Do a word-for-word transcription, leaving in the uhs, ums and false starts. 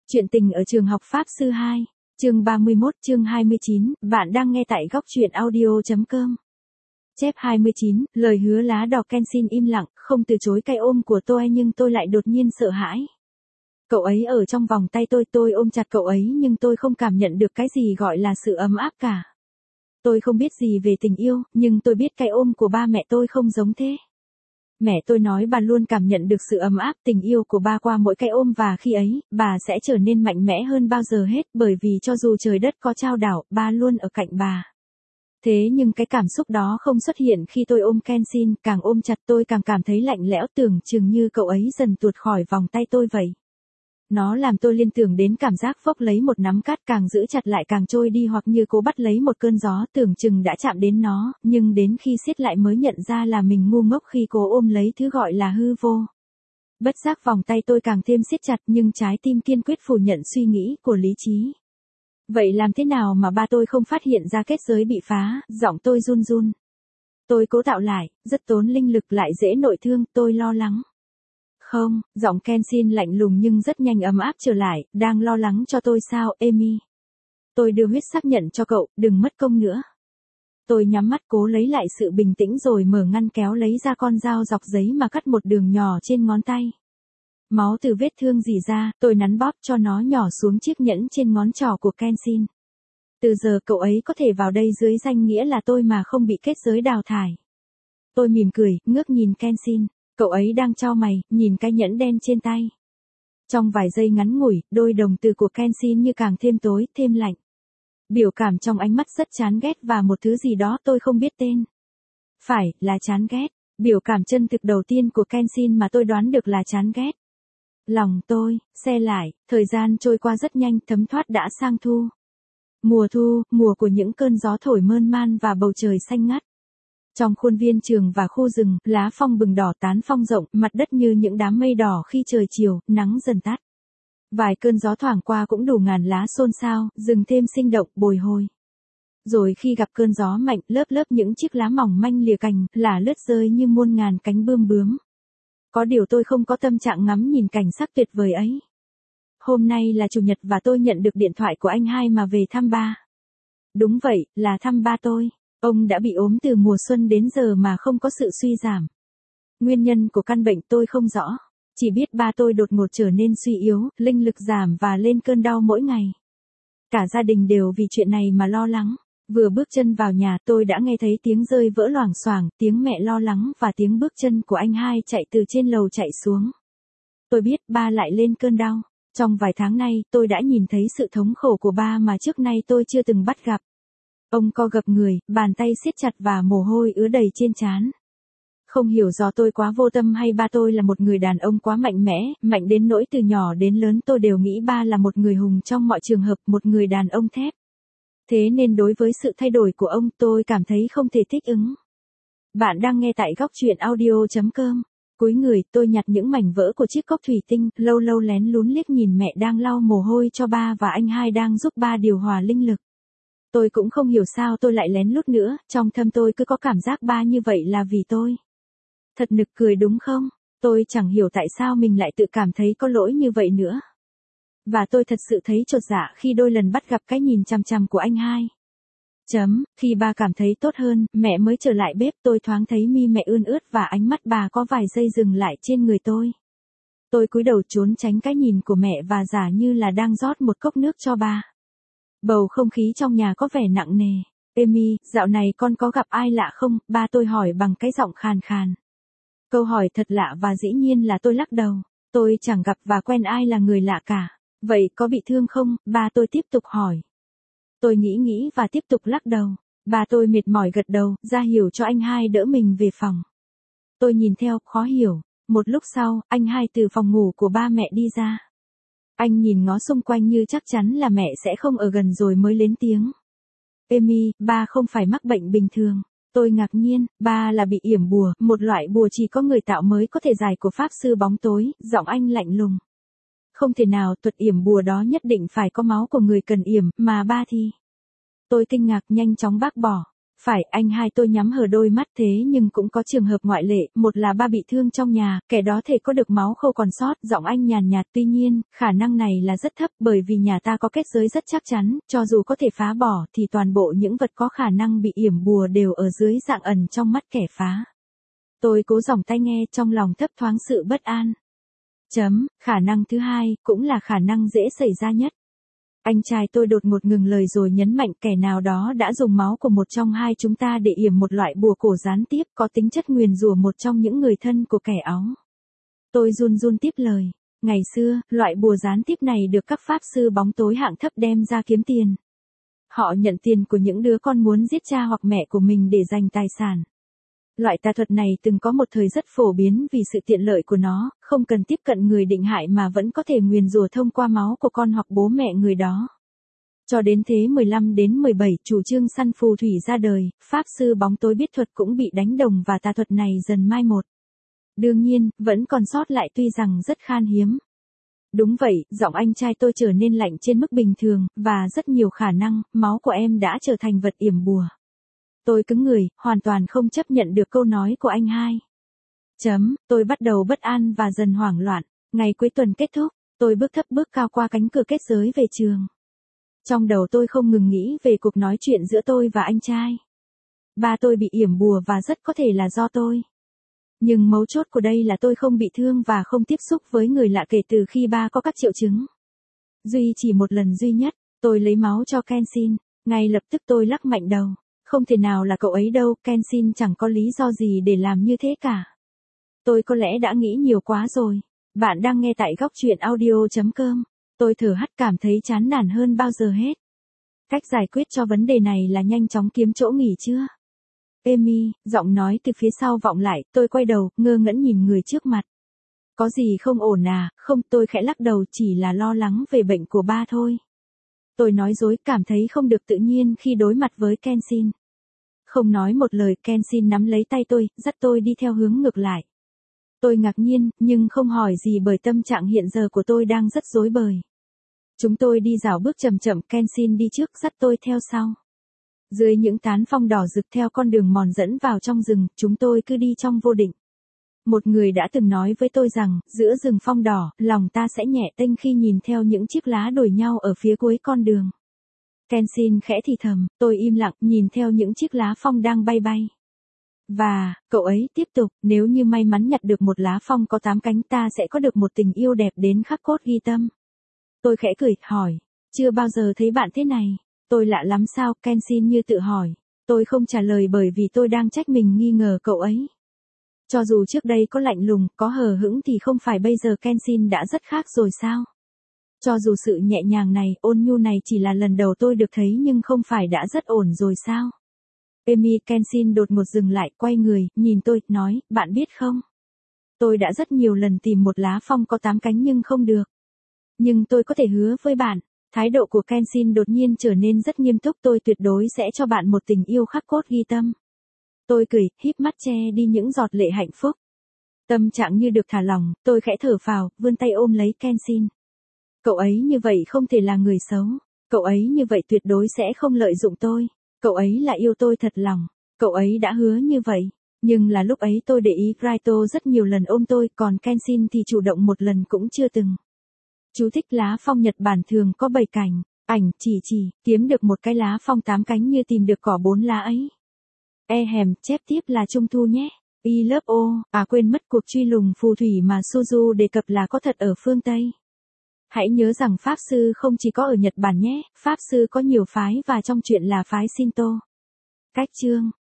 Chuyện tình ở trường học Pháp Sư hai, chương ba mươi mốt, chương hai mươi chín, bạn đang nghe tại góc truyện audio chấm com. Chép hai mươi chín, lời hứa lá đỏ Kenshin im lặng, không từ chối cái ôm của tôi nhưng tôi lại đột nhiên sợ hãi. Cậu ấy ở trong vòng tay tôi, tôi ôm chặt cậu ấy nhưng tôi không cảm nhận được cái gì gọi là sự ấm áp cả. Tôi không biết gì về tình yêu, nhưng tôi biết cái ôm của ba mẹ tôi không giống thế. Mẹ tôi nói bà luôn cảm nhận được sự ấm áp tình yêu của ba qua mỗi cái ôm và khi ấy, bà sẽ trở nên mạnh mẽ hơn bao giờ hết bởi vì cho dù trời đất có chao đảo, ba luôn ở cạnh bà. Thế nhưng cái cảm xúc đó không xuất hiện khi tôi ôm Kenshin, càng ôm chặt tôi càng cảm thấy lạnh lẽo tưởng chừng như cậu ấy dần tuột khỏi vòng tay tôi vậy. Nó làm tôi liên tưởng đến cảm giác vốc lấy một nắm cát càng giữ chặt lại càng trôi đi hoặc như cố bắt lấy một cơn gió tưởng chừng đã chạm đến nó, nhưng đến khi siết lại mới nhận ra là mình ngu ngốc khi cố ôm lấy thứ gọi là hư vô. Bất giác vòng tay tôi càng thêm siết chặt nhưng trái tim kiên quyết phủ nhận suy nghĩ của lý trí. Vậy làm thế nào mà ba tôi không phát hiện ra kết giới bị phá, giọng tôi run run. Tôi cố tạo lại, rất tốn linh lực lại dễ nội thương, tôi lo lắng. Không, giọng Kenshin lạnh lùng nhưng rất nhanh ấm áp trở lại, đang lo lắng cho tôi sao, Amy? Tôi đưa huyết xác nhận cho cậu, đừng mất công nữa. Tôi nhắm mắt cố lấy lại sự bình tĩnh rồi mở ngăn kéo lấy ra con dao dọc giấy mà cắt một đường nhỏ trên ngón tay. Máu từ vết thương rỉ ra, tôi nắn bóp cho nó nhỏ xuống chiếc nhẫn trên ngón trỏ của Kenshin. Từ giờ cậu ấy có thể vào đây dưới danh nghĩa là tôi mà không bị kết giới đào thải. Tôi mỉm cười, ngước nhìn Kenshin. Cậu ấy đang chau mày, nhìn cái nhẫn đen trên tay. Trong vài giây ngắn ngủi, đôi đồng tử của Kenshin như càng thêm tối, thêm lạnh. Biểu cảm trong ánh mắt rất chán ghét và một thứ gì đó tôi không biết tên. Phải, là chán ghét. Biểu cảm chân thực đầu tiên của Kenshin mà tôi đoán được là chán ghét. Lòng tôi, xe lại, thời gian trôi qua rất nhanh, thấm thoát đã sang thu. Mùa thu, mùa của những cơn gió thổi mơn man và bầu trời xanh ngắt. Trong khuôn viên trường và khu rừng, lá phong bừng đỏ tán phong rộng, mặt đất như những đám mây đỏ khi trời chiều, nắng dần tắt. Vài cơn gió thoảng qua cũng đủ ngàn lá xôn xao, rừng thêm sinh động, bồi hồi. Rồi khi gặp cơn gió mạnh, lớp lớp những chiếc lá mỏng manh lìa cành, là lướt rơi như muôn ngàn cánh bươm bướm. Có điều tôi không có tâm trạng ngắm nhìn cảnh sắc tuyệt vời ấy. Hôm nay là chủ nhật và tôi nhận được điện thoại của anh hai mà về thăm ba. Đúng vậy, là thăm ba tôi. Ông đã bị ốm từ mùa xuân đến giờ mà không có sự suy giảm. Nguyên nhân của căn bệnh tôi không rõ. Chỉ biết ba tôi đột ngột trở nên suy yếu, linh lực giảm và lên cơn đau mỗi ngày. Cả gia đình đều vì chuyện này mà lo lắng. Vừa bước chân vào nhà tôi đã nghe thấy tiếng rơi vỡ loảng xoảng, tiếng mẹ lo lắng và tiếng bước chân của anh hai chạy từ trên lầu chạy xuống. Tôi biết ba lại lên cơn đau. Trong vài tháng nay tôi đã nhìn thấy sự thống khổ của ba mà trước nay tôi chưa từng bắt gặp. Ông co gập người, bàn tay siết chặt và mồ hôi ứa đầy trên trán. Không hiểu do tôi quá vô tâm hay ba tôi là một người đàn ông quá mạnh mẽ, mạnh đến nỗi từ nhỏ đến lớn tôi đều nghĩ ba là một người hùng trong mọi trường hợp, một người đàn ông thép. Thế nên đối với sự thay đổi của ông tôi cảm thấy không thể thích ứng. Bạn đang nghe tại góc truyện audio chấm com. Cúi người tôi nhặt những mảnh vỡ của chiếc cốc thủy tinh, lâu lâu lén lún liếc nhìn mẹ đang lau mồ hôi cho ba và anh hai đang giúp ba điều hòa linh lực. Tôi cũng không hiểu sao tôi lại lén lút nữa, trong thâm tôi cứ có cảm giác ba như vậy là vì tôi. Thật nực cười đúng không? Tôi chẳng hiểu tại sao mình lại tự cảm thấy có lỗi như vậy nữa. Và tôi thật sự thấy chột dạ khi đôi lần bắt gặp cái nhìn chằm chằm của anh hai. Chấm, khi ba cảm thấy tốt hơn, mẹ mới trở lại bếp tôi thoáng thấy mi mẹ ươn ướt và ánh mắt bà có vài giây dừng lại trên người tôi. Tôi cúi đầu trốn tránh cái nhìn của mẹ và giả như là đang rót một cốc nước cho ba. Bầu không khí trong nhà có vẻ nặng nề. Amy, dạo này con có gặp ai lạ không? Ba tôi hỏi bằng cái giọng khàn khàn. Câu hỏi thật lạ và dĩ nhiên là tôi lắc đầu. Tôi chẳng gặp và quen ai là người lạ cả. Vậy có bị thương không? Ba tôi tiếp tục hỏi. Tôi nghĩ nghĩ và tiếp tục lắc đầu. Ba tôi mệt mỏi gật đầu, ra hiểu cho anh hai đỡ mình về phòng. Tôi nhìn theo, khó hiểu. Một lúc sau, anh hai từ phòng ngủ của ba mẹ đi ra. Anh nhìn ngó xung quanh như chắc chắn là mẹ sẽ không ở gần rồi mới lên tiếng. Amy, ba không phải mắc bệnh bình thường. Tôi ngạc nhiên, ba là bị yểm bùa, một loại bùa chỉ có người tạo mới có thể giải của pháp sư bóng tối, giọng anh lạnh lùng. Không thể nào, thuật yểm bùa đó nhất định phải có máu của người cần yểm, mà ba thì. Tôi kinh ngạc nhanh chóng bác bỏ. Phải, anh hai tôi nhắm hờ đôi mắt thế nhưng cũng có trường hợp ngoại lệ, một là ba bị thương trong nhà, kẻ đó thể có được máu khô còn sót, giọng anh nhàn nhạt tuy nhiên, khả năng này là rất thấp bởi vì nhà ta có kết giới rất chắc chắn, cho dù có thể phá bỏ thì toàn bộ những vật có khả năng bị yểm bùa đều ở dưới dạng ẩn trong mắt kẻ phá. Tôi cố giỏng tai nghe trong lòng thấp thoáng sự bất an. Chấm, khả năng thứ hai, cũng là khả năng dễ xảy ra nhất. Anh trai tôi đột ngột ngừng lời rồi nhấn mạnh kẻ nào đó đã dùng máu của một trong hai chúng ta để yểm một loại bùa cổ gián tiếp có tính chất nguyền rủa một trong những người thân của kẻ áo. Tôi run run tiếp lời. Ngày xưa, loại bùa gián tiếp này được các pháp sư bóng tối hạng thấp đem ra kiếm tiền. Họ nhận tiền của những đứa con muốn giết cha hoặc mẹ của mình để giành tài sản. Loại tà thuật này từng có một thời rất phổ biến vì sự tiện lợi của nó, không cần tiếp cận người định hại mà vẫn có thể nguyền rủa thông qua máu của con hoặc bố mẹ người đó. Cho đến thế mười lăm đến mười bảy, chủ trương săn phù thủy ra đời, pháp sư bóng tối biết thuật cũng bị đánh đồng và tà thuật này dần mai một. Đương nhiên, vẫn còn sót lại tuy rằng rất khan hiếm. Đúng vậy, giọng anh trai tôi trở nên lạnh trên mức bình thường, và rất nhiều khả năng, máu của em đã trở thành vật yểm bùa. Tôi cứng người, hoàn toàn không chấp nhận được câu nói của anh hai. Chấm, tôi bắt đầu bất an và dần hoảng loạn. Ngày cuối tuần kết thúc, tôi bước thấp bước cao qua cánh cửa kết giới về trường. Trong đầu tôi không ngừng nghĩ về cuộc nói chuyện giữa tôi và anh trai. Ba tôi bị yểm bùa và rất có thể là do tôi. Nhưng mấu chốt của đây là tôi không bị thương và không tiếp xúc với người lạ kể từ khi ba có các triệu chứng. Duy chỉ một lần duy nhất, tôi lấy máu cho Kenshin, ngay lập tức tôi lắc mạnh đầu. Không thể nào là cậu ấy đâu, Kenshin chẳng có lý do gì để làm như thế cả. Tôi có lẽ đã nghĩ nhiều quá rồi. Bạn đang nghe tại góc truyện audio chấm com. Tôi thở hắt cảm thấy chán nản hơn bao giờ hết. Cách giải quyết cho vấn đề này là nhanh chóng kiếm chỗ nghỉ chưa? Amy, giọng nói từ phía sau vọng lại, tôi quay đầu, ngơ ngẩn nhìn người trước mặt. Có gì không ổn à? Không, tôi khẽ lắc đầu, chỉ là lo lắng về bệnh của ba thôi. Tôi nói dối, cảm thấy không được tự nhiên khi đối mặt với Kenshin. Không nói một lời, Kenshin nắm lấy tay tôi, dắt tôi đi theo hướng ngược lại. Tôi ngạc nhiên, nhưng không hỏi gì bởi tâm trạng hiện giờ của tôi đang rất rối bời. Chúng tôi đi dạo bước chậm chậm, Kenshin đi trước dắt tôi theo sau. Dưới những tán phong đỏ rực theo con đường mòn dẫn vào trong rừng, chúng tôi cứ đi trong vô định. Một người đã từng nói với tôi rằng, giữa rừng phong đỏ, lòng ta sẽ nhẹ tênh khi nhìn theo những chiếc lá đồi nhau ở phía cuối con đường. Kenshin khẽ thì thầm, tôi im lặng, nhìn theo những chiếc lá phong đang bay bay. Và, cậu ấy tiếp tục, nếu như may mắn nhặt được một lá phong có tám cánh ta sẽ có được một tình yêu đẹp đến khắc cốt ghi tâm. Tôi khẽ cười, hỏi, chưa bao giờ thấy bạn thế này. Tôi lạ lắm sao, Kenshin như tự hỏi. Tôi không trả lời bởi vì tôi đang trách mình nghi ngờ cậu ấy. Cho dù trước đây có lạnh lùng, có hờ hững thì không phải bây giờ Kenshin đã rất khác rồi sao? Cho dù sự nhẹ nhàng này, ôn nhu này chỉ là lần đầu tôi được thấy nhưng không phải đã rất ổn rồi sao? Amy, Kenshin đột ngột dừng lại, quay người, nhìn tôi, nói, bạn biết không? Tôi đã rất nhiều lần tìm một lá phong có tám cánh nhưng không được. Nhưng tôi có thể hứa với bạn. Thái độ của Kenshin đột nhiên trở nên rất nghiêm túc, tôi tuyệt đối sẽ cho bạn một tình yêu khắc cốt ghi tâm. Tôi cười, híp mắt che đi những giọt lệ hạnh phúc. Tâm trạng như được thả lỏng, tôi khẽ thở phào, vươn tay ôm lấy Kenshin. Cậu ấy như vậy không thể là người xấu. Cậu ấy như vậy tuyệt đối sẽ không lợi dụng tôi. Cậu ấy là yêu tôi thật lòng. Cậu ấy đã hứa như vậy. Nhưng là lúc ấy tôi để ý Raito rất nhiều lần ôm tôi, còn Kenshin thì chủ động một lần cũng chưa từng. Chú thích lá phong Nhật Bản thường có bảy cành. Ảnh, chỉ chỉ, kiếm được một cái lá phong tám cánh như tìm được cỏ bốn lá ấy. E hèm, chép tiếp là Trung Thu nhé. I lớp O, à quên mất cuộc truy lùng phù thủy mà Suzu đề cập là có thật ở phương Tây. Hãy nhớ rằng Pháp Sư không chỉ có ở Nhật Bản nhé, Pháp Sư có nhiều phái và trong chuyện là phái Shinto. Cách chương